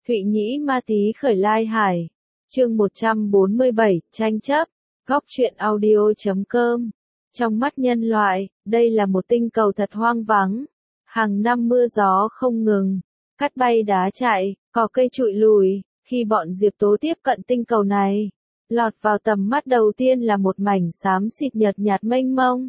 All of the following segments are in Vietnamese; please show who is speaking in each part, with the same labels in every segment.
Speaker 1: Thụy Nhĩ Ma Tý khởi lai hải. Chương 147, tranh chấp. Góc truyện audio.com. Trong mắt nhân loại, đây là một tinh cầu thật hoang vắng. Hàng năm mưa gió không ngừng, cát bay đá chạy, cỏ cây trụi lùi. Khi bọn Diệp Tố tiếp cận tinh cầu này, lọt vào tầm mắt đầu tiên là một mảnh xám xịt nhợt nhạt mênh mông.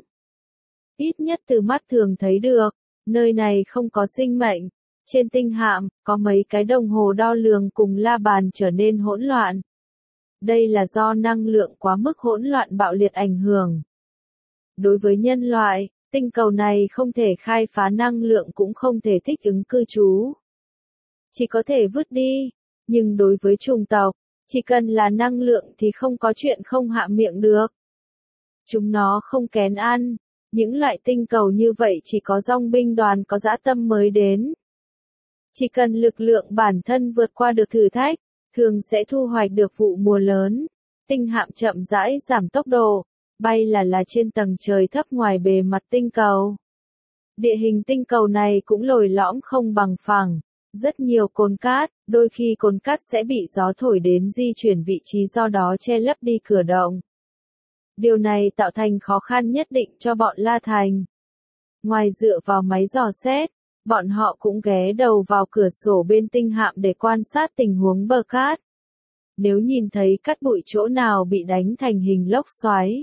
Speaker 1: Ít nhất từ mắt thường thấy được, nơi này không có sinh mệnh. Trên tinh hạm, có mấy cái đồng hồ đo lường cùng la bàn trở nên hỗn loạn. Đây là do năng lượng quá mức hỗn loạn bạo liệt ảnh hưởng. Đối với nhân loại, tinh cầu này không thể khai phá năng lượng cũng không thể thích ứng cư trú. Chỉ có thể vứt đi. Nhưng đối với chủng tộc, chỉ cần là năng lượng thì không có chuyện không hạ miệng được. Chúng nó không kén ăn. Những loại tinh cầu như vậy chỉ có dòng binh đoàn có dã tâm mới đến. Chỉ cần lực lượng bản thân vượt qua được thử thách, thường sẽ thu hoạch được vụ mùa lớn. Tinh hạm chậm rãi giảm tốc độ, bay là trên tầng trời thấp ngoài bề mặt tinh cầu. Địa hình tinh cầu này cũng lồi lõm không bằng phẳng, rất nhiều cồn cát, đôi khi cồn cát sẽ bị gió thổi đến di chuyển vị trí do đó che lấp đi cửa động. Điều này tạo thành khó khăn nhất định cho bọn La Thành. Ngoài dựa vào máy dò xét, bọn họ cũng ghé đầu vào cửa sổ bên tinh hạm để quan sát tình huống bờ cát. Nếu nhìn thấy cát bụi chỗ nào bị đánh thành hình lốc xoáy,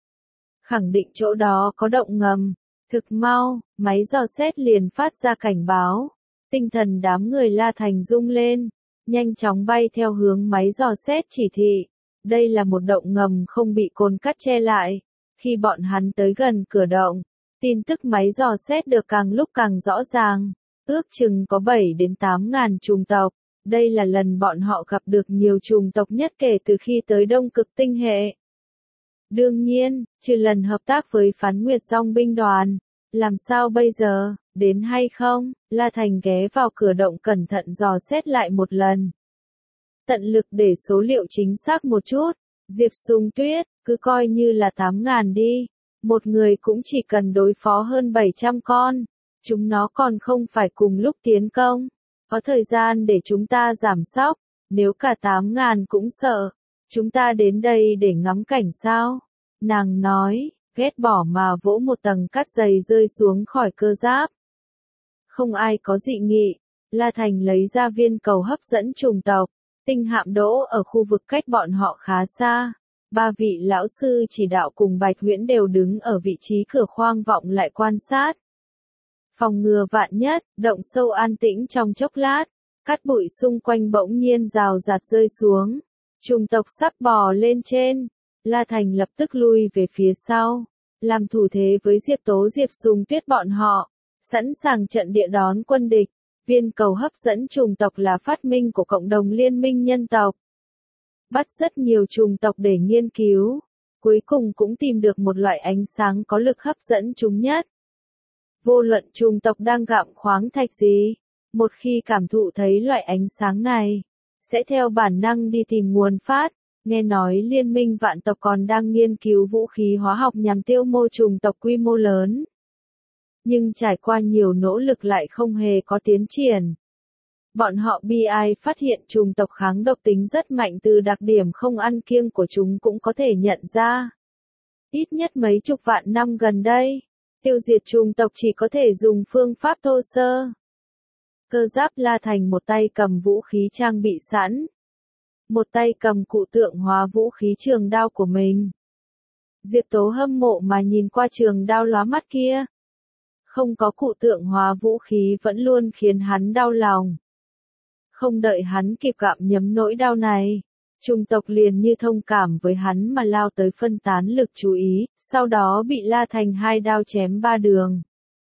Speaker 1: khẳng định chỗ đó có động ngầm. Thực mau, máy dò xét liền phát ra cảnh báo. Tinh thần đám người La Thành rung lên, nhanh chóng bay theo hướng máy dò xét chỉ thị. Đây là một động ngầm không bị cồn cát che lại. Khi bọn hắn tới gần cửa động, tin tức máy dò xét được càng lúc càng rõ ràng. Ước chừng có 7 đến 8 ngàn chủng tộc. Đây là lần bọn họ gặp được nhiều chủng tộc nhất kể từ khi tới Đông Cực tinh hệ. Đương nhiên, trừ lần hợp tác với Phán Nguyệt Dòng binh đoàn. Làm sao bây giờ, đến hay không? La Thành ghé vào cửa động cẩn thận dò xét lại một lần. Tận lực để số liệu chính xác một chút. Diệp Sung Tuyết, cứ coi như là 8 ngàn đi. Một người cũng chỉ cần đối phó hơn 700 con. Chúng nó còn không phải cùng lúc tiến công. Có thời gian để chúng ta giảm sóc. Nếu cả 8 ngàn cũng sợ. Chúng ta đến đây để ngắm cảnh sao? Nàng nói, ghét bỏ mà vỗ một tầng cát dày rơi xuống khỏi cơ giáp. Không ai có dị nghị. La Thành lấy ra viên cầu hấp dẫn chủng tộc. Tinh hạm đỗ ở khu vực cách bọn họ khá xa. 3 vị lão sư chỉ đạo cùng Bạch Huyễn đều đứng ở vị trí cửa khoang vọng lại quan sát. Phòng ngừa vạn nhất, động sâu an tĩnh trong chốc lát. Cát bụi xung quanh bỗng nhiên rào rạt rơi xuống. Chủng tộc sắp bò lên trên. La Thành lập tức lui về phía sau. Làm thủ thế với Diệp Tố Diệp Sung Tuyết bọn họ. Sẵn sàng trận địa đón quân địch. Viên cầu hấp dẫn chủng tộc là phát minh của cộng đồng liên minh nhân tộc. Bắt rất nhiều chủng tộc để nghiên cứu. Cuối cùng cũng tìm được một loại ánh sáng có lực hấp dẫn chúng nhất. Vô luận chủng tộc đang gặm khoáng thạch gì, một khi cảm thụ thấy loại ánh sáng này, sẽ theo bản năng đi tìm nguồn phát. Nghe nói liên minh vạn tộc còn đang nghiên cứu vũ khí hóa học nhằm tiêu mô chủng tộc quy mô lớn. Nhưng trải qua nhiều nỗ lực lại không hề có tiến triển. Bọn họ bi ai phát hiện chủng tộc kháng độc tính rất mạnh từ đặc điểm không ăn kiêng của chúng cũng có thể nhận ra. Ít nhất mấy chục vạn năm gần đây, tiêu diệt chủng tộc chỉ có thể dùng phương pháp thô sơ. Cơ giáp La Thành một tay cầm vũ khí trang bị sẵn. Một tay cầm cụ tượng hóa vũ khí trường đao của mình. Diệp Tố hâm mộ mà nhìn qua trường đao lóa mắt kia. Không có cụ tượng hóa vũ khí vẫn luôn khiến hắn đau lòng. Không đợi hắn kịp gặm nhấm nỗi đau này, chủng tộc liền như thông cảm với hắn mà lao tới phân tán lực chú ý, sau đó bị La Thành 2 đao chém 3 đường.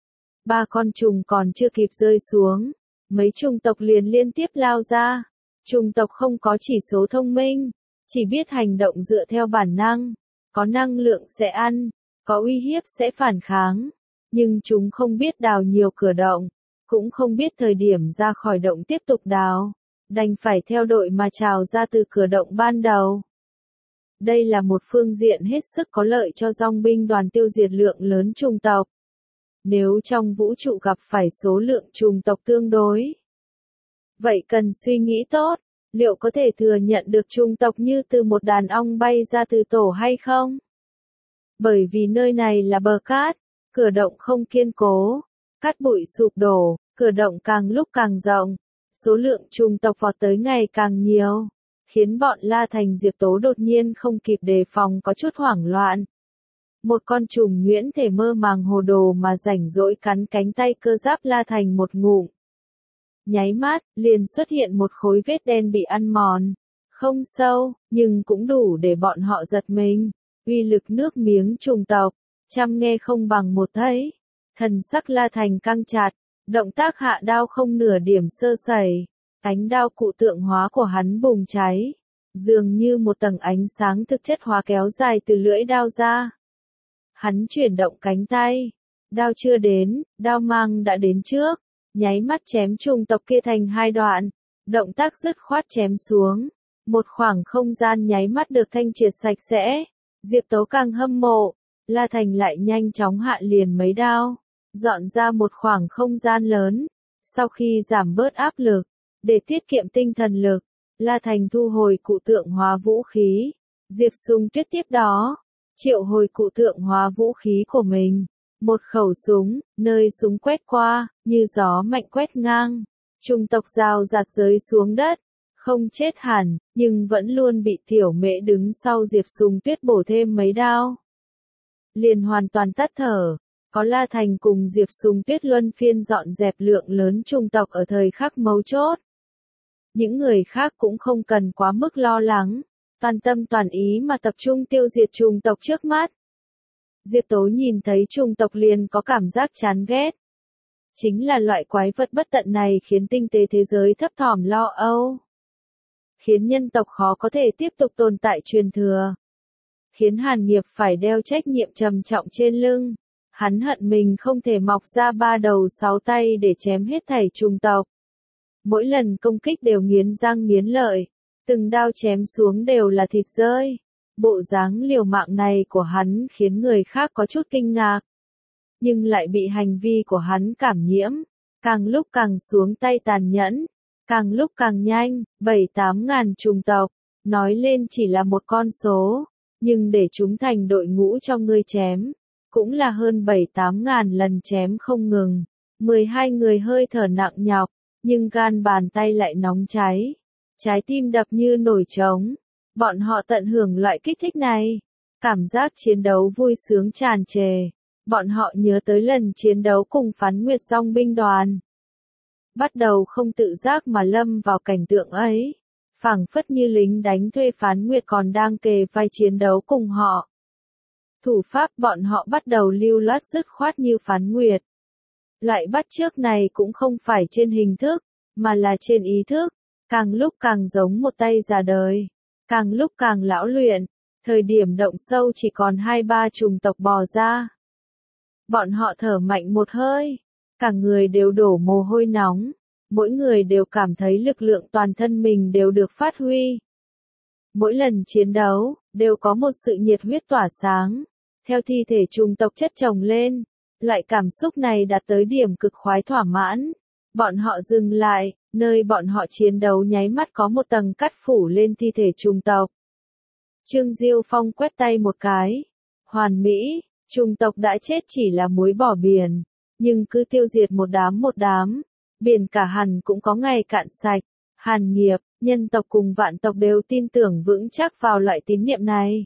Speaker 1: 3 con trùng còn chưa kịp rơi xuống, mấy chủng tộc liền liên tiếp lao ra. Chủng tộc không có chỉ số thông minh, chỉ biết hành động dựa theo bản năng, có năng lượng sẽ ăn, có uy hiếp sẽ phản kháng, nhưng chúng không biết đào nhiều cửa động, cũng không biết thời điểm ra khỏi động tiếp tục đào, đành phải theo đội mà trào ra từ cửa động ban đầu. Đây là một phương diện hết sức có lợi cho dòng binh đoàn tiêu diệt lượng lớn chủng tộc. Nếu trong vũ trụ gặp phải số lượng chủng tộc tương đối Vậy cần suy nghĩ tốt, liệu có thể thừa nhận được chủng tộc như từ một đàn ong bay ra từ tổ hay không? Bởi vì nơi này là bờ cát, cửa động không kiên cố, cát bụi sụp đổ, cửa động càng lúc càng rộng, số lượng chủng tộc vọt tới ngày càng nhiều, khiến bọn La Thành Diệp Tố đột nhiên không kịp đề phòng có chút hoảng loạn. Một con trùng nhuyễn thể mơ màng hồ đồ mà rảnh rỗi cắn cánh tay cơ giáp La Thành một ngụm. Nháy mắt, liền xuất hiện một khối vết đen bị ăn mòn. Không sâu, nhưng cũng đủ để bọn họ giật mình. Uy lực nước miếng trùng tộc, trăm nghe không bằng một thấy. Thần sắc La Thành căng chặt, động tác hạ đao không nửa điểm sơ sẩy. Ánh đao cụ tượng hóa của hắn bùng cháy, dường như một tầng ánh sáng thực chất hóa kéo dài từ lưỡi đao ra. Hắn chuyển động cánh tay, đao chưa đến, đao mang đã đến trước, nháy mắt chém trùng tộc kia thành hai đoạn, động tác dứt khoát chém xuống, một khoảng không gian nháy mắt được thanh triệt sạch sẽ. Diệp Tố càng hâm mộ, La Thành lại nhanh chóng hạ liền mấy đao, dọn ra một khoảng không gian lớn. Sau khi giảm bớt áp lực, để tiết kiệm tinh thần lực, La Thành thu hồi cụ tượng hóa vũ khí. Diệp Sung Tuyết tiếp đó triệu hồi cụ tượng hóa vũ khí của mình. Một khẩu súng, nơi súng quét qua, như gió mạnh quét ngang. Chủng tộc rào rạt rơi xuống đất. Không chết hẳn, nhưng vẫn luôn bị tiểu mễ đứng sau Diệp Sung Tuyết bổ thêm mấy đao. Liền hoàn toàn tắt thở. Có La Thành cùng Diệp Sung Tuyết luân phiên dọn dẹp lượng lớn chủng tộc ở thời khắc mấu chốt. Những người khác cũng không cần quá mức lo lắng, toàn tâm toàn ý mà tập trung tiêu diệt chủng tộc trước mắt. Diệp Tố nhìn thấy chủng tộc liền có cảm giác chán ghét. Chính là loại quái vật bất tận này khiến tinh tế thế giới thấp thỏm lo âu. Khiến nhân tộc khó có thể tiếp tục tồn tại truyền thừa. Khiến Hàn Nghiệp phải đeo trách nhiệm trầm trọng trên lưng. Hắn hận mình không thể mọc ra 3 đầu 6 tay để chém hết thảy chủng tộc. Mỗi lần công kích đều nghiến răng nghiến lợi, từng đao chém xuống đều là thịt rơi. Bộ dáng liều mạng này của hắn khiến người khác có chút kinh ngạc, nhưng lại bị hành vi của hắn cảm nhiễm, càng lúc càng xuống tay tàn nhẫn, càng lúc càng nhanh. 7-8 ngàn chủng tộc, nói lên chỉ là một con số, nhưng để chúng thành đội ngũ cho ngươi chém, cũng là hơn 7-8 ngàn lần chém không ngừng. 12 người hơi thở nặng nhọc, nhưng gan bàn tay lại nóng cháy, trái tim đập như nổi trống. Bọn họ tận hưởng loại kích thích này, cảm giác chiến đấu vui sướng tràn trề. Bọn họ nhớ tới lần chiến đấu cùng Phán Nguyệt Dòng binh đoàn, bắt đầu không tự giác mà lâm vào cảnh tượng ấy, phảng phất như lính đánh thuê Phán Nguyệt còn đang kề vai chiến đấu cùng họ. Thủ pháp bọn họ bắt đầu lưu loát dứt khoát như Phán Nguyệt. Loại bắt chước này cũng không phải trên hình thức, mà là trên ý thức, càng lúc càng giống một tay già đời, càng lúc càng lão luyện. Thời điểm động sâu chỉ còn 2-3 chủng tộc bò ra. Bọn họ thở mạnh một hơi, cả người đều đổ mồ hôi nóng, mỗi người đều cảm thấy lực lượng toàn thân mình đều được phát huy. Mỗi lần chiến đấu, đều có một sự nhiệt huyết tỏa sáng, theo thi thể chủng tộc chất chồng lên. Loại cảm xúc này đạt tới điểm cực khoái thỏa mãn. Bọn họ dừng lại, nơi bọn họ chiến đấu nháy mắt có một tầng cát phủ lên thi thể chủng tộc. Trương Diêu Phong quét tay một cái. Hoàn mỹ, chủng tộc đã chết chỉ là muối bỏ biển, nhưng cứ tiêu diệt một đám, biển cả hẳn cũng có ngày cạn sạch. Hàn Nghiệp, nhân tộc cùng vạn tộc đều tin tưởng vững chắc vào loại tín niệm này.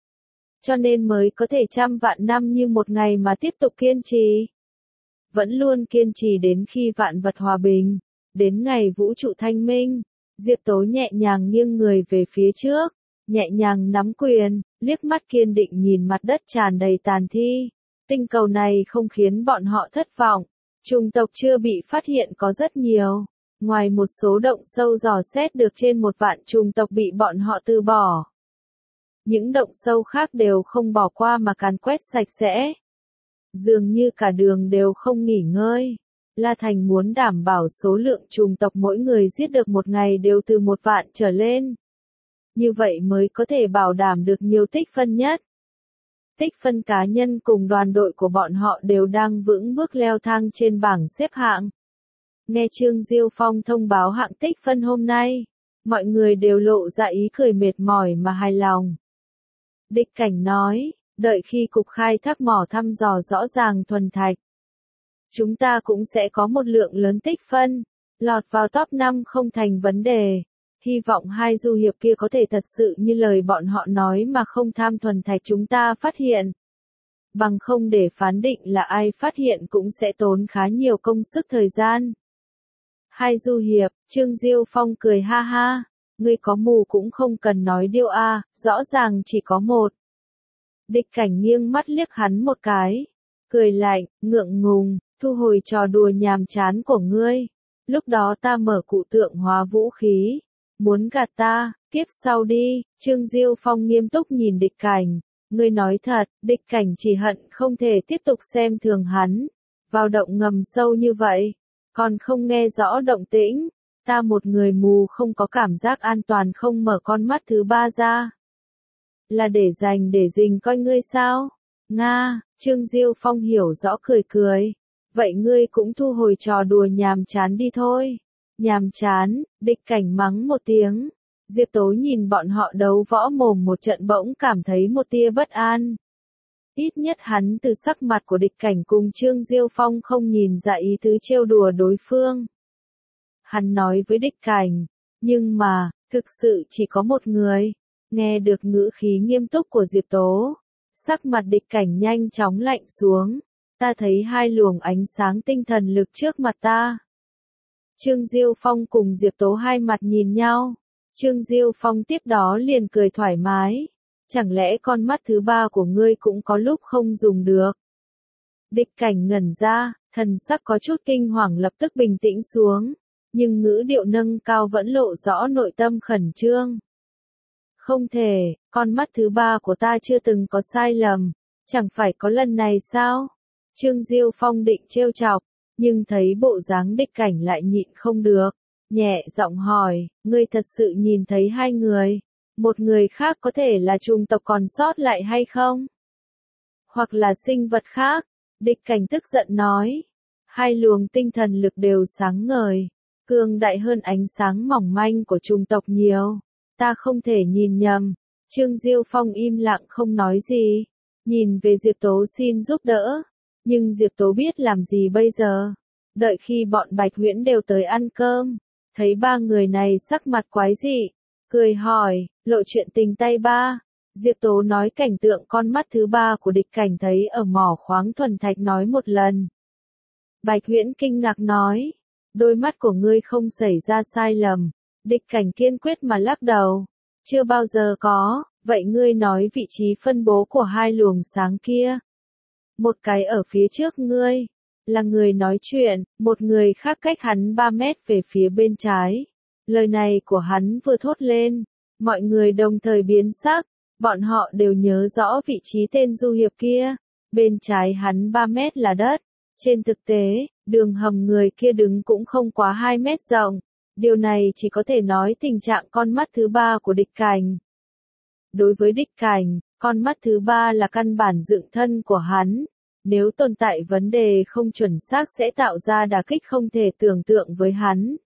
Speaker 1: Cho nên mới có thể trăm vạn năm như một ngày mà tiếp tục kiên trì. Vẫn luôn kiên trì đến khi vạn vật hòa bình, đến ngày vũ trụ thanh minh. Diệp Tố nhẹ nhàng nghiêng người về phía trước, nhẹ nhàng nắm quyền, liếc mắt kiên định nhìn mặt đất tràn đầy tàn thi. Tinh cầu này không khiến bọn họ thất vọng. Chủng tộc chưa bị phát hiện có rất nhiều. Ngoài một số động sâu dò xét được trên 1 vạn chủng tộc bị bọn họ từ bỏ. Những động sâu khác đều không bỏ qua mà càn quét sạch sẽ. Dường như cả đường đều không nghỉ ngơi. La Thành muốn đảm bảo số lượng chủng tộc mỗi người giết được một ngày đều từ 1 vạn trở lên. Như vậy mới có thể bảo đảm được nhiều tích phân nhất. Tích phân cá nhân cùng đoàn đội của bọn họ đều đang vững bước leo thang trên bảng xếp hạng. Nghe Trương Diêu Phong thông báo hạng tích phân hôm nay, mọi người đều lộ ra ý cười mệt mỏi mà hài lòng. Địch Cảnh nói, đợi khi cục khai thác mỏ thăm dò rõ ràng thuần thạch, chúng ta cũng sẽ có một lượng lớn tích phân, lọt vào top 5 không thành vấn đề. Hy vọng hai du hiệp kia có thể thật sự như lời bọn họ nói mà không tham thuần thạch chúng ta phát hiện. Bằng không để phán định là ai phát hiện cũng sẽ tốn khá nhiều công sức thời gian. Hai du hiệp, Trương Diêu Phong cười ha ha, ngươi có mù cũng không cần nói điêu a, rõ ràng chỉ có một. Địch Cảnh nghiêng mắt liếc hắn một cái, cười lạnh, ngượng ngùng, thu hồi trò đùa nhàm chán của ngươi. Lúc đó ta mở cụ tượng hóa vũ khí, muốn gạt ta, kiếp sau đi. Trương Diêu Phong nghiêm túc nhìn Địch Cảnh, ngươi nói thật. Địch Cảnh chỉ hận không thể tiếp tục xem thường hắn, vào động ngầm sâu như vậy, còn không nghe rõ động tĩnh. Ta một người mù không có cảm giác an toàn không mở con mắt thứ ba ra. Là để dành để dình coi ngươi sao? Nga, Trương Diêu Phong hiểu rõ cười cười. Vậy ngươi cũng thu hồi trò đùa nhàm chán đi thôi. Nhàm chán, Địch Cảnh mắng một tiếng. Diệp Tố nhìn bọn họ đấu võ mồm một trận bỗng cảm thấy một tia bất an. Ít nhất hắn từ sắc mặt của Địch Cảnh cùng Trương Diêu Phong không nhìn ra ý tứ trêu đùa đối phương. Hắn nói với Địch Cảnh, nhưng mà, thực sự chỉ có một người. Nghe được ngữ khí nghiêm túc của Diệp Tố, sắc mặt Địch Cảnh nhanh chóng lạnh xuống. Ta thấy hai luồng ánh sáng tinh thần lực trước mặt ta. Trương Diêu Phong cùng Diệp Tố hai mặt nhìn nhau. Trương Diêu Phong tiếp đó liền cười thoải mái. Chẳng lẽ con mắt thứ ba của ngươi cũng có lúc không dùng được? Địch Cảnh ngẩn ra, thần sắc có chút kinh hoàng lập tức bình tĩnh xuống. Nhưng ngữ điệu nâng cao vẫn lộ rõ nội tâm khẩn trương. Không thể, con mắt thứ ba của ta chưa từng có sai lầm. Chẳng phải có lần này sao? Trương Diêu Phong định trêu chọc, nhưng thấy bộ dáng Địch Cảnh lại nhịn không được. Nhẹ giọng hỏi, ngươi thật sự nhìn thấy hai người? Một người khác có thể là chủng tộc còn sót lại hay không? Hoặc là sinh vật khác? Địch Cảnh tức giận nói. Hai luồng tinh thần lực đều sáng ngời, cường đại hơn ánh sáng mỏng manh của chủng tộc nhiều. Ta không thể nhìn nhầm. Trương Diêu Phong im lặng không nói gì, nhìn về Diệp Tố xin giúp đỡ. Nhưng Diệp Tố biết làm gì bây giờ? Đợi khi bọn Bạch Huyễn đều tới ăn cơm, thấy ba người này sắc mặt quái dị, cười hỏi, lộ chuyện tình tay ba. Diệp Tố nói cảnh tượng con mắt thứ ba của Địch Cảnh thấy ở mỏ khoáng thuần thạch nói một lần. Bạch Huyễn kinh ngạc nói, đôi mắt của ngươi không xảy ra sai lầm. Địch Cảnh kiên quyết mà lắc đầu, chưa bao giờ có. Vậy ngươi nói vị trí phân bố của hai luồng sáng kia. Một cái ở phía trước ngươi, là người nói chuyện, một người khác cách hắn 3 mét về phía bên trái. Lời này của hắn vừa thốt lên, mọi người đồng thời biến sắc, bọn họ đều nhớ rõ vị trí tên du hiệp kia. Bên trái hắn 3 mét là đất. Trên thực tế, đường hầm người kia đứng cũng không quá 2 mét rộng. Điều này chỉ có thể nói tình trạng con mắt thứ ba của Địch Cảnh. Đối với Địch Cảnh, con mắt thứ ba là căn bản dựng thân của hắn. Nếu tồn tại vấn đề không chuẩn xác sẽ tạo ra đả kích không thể tưởng tượng với hắn.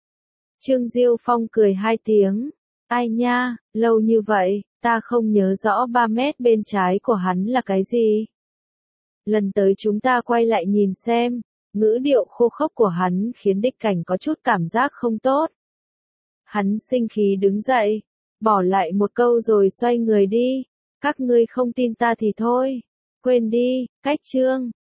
Speaker 1: Trương Diêu Phong cười hai tiếng. Ai nha, lâu như vậy, ta không nhớ rõ 3 mét bên trái của hắn là cái gì. Lần tới chúng ta quay lại nhìn xem. Ngữ điệu khô khốc của hắn khiến Địch Cảnh có chút cảm giác không tốt. Hắn sinh khí đứng dậy, bỏ lại một câu rồi xoay người đi. Các ngươi không tin ta thì thôi. Quên đi, cách chương.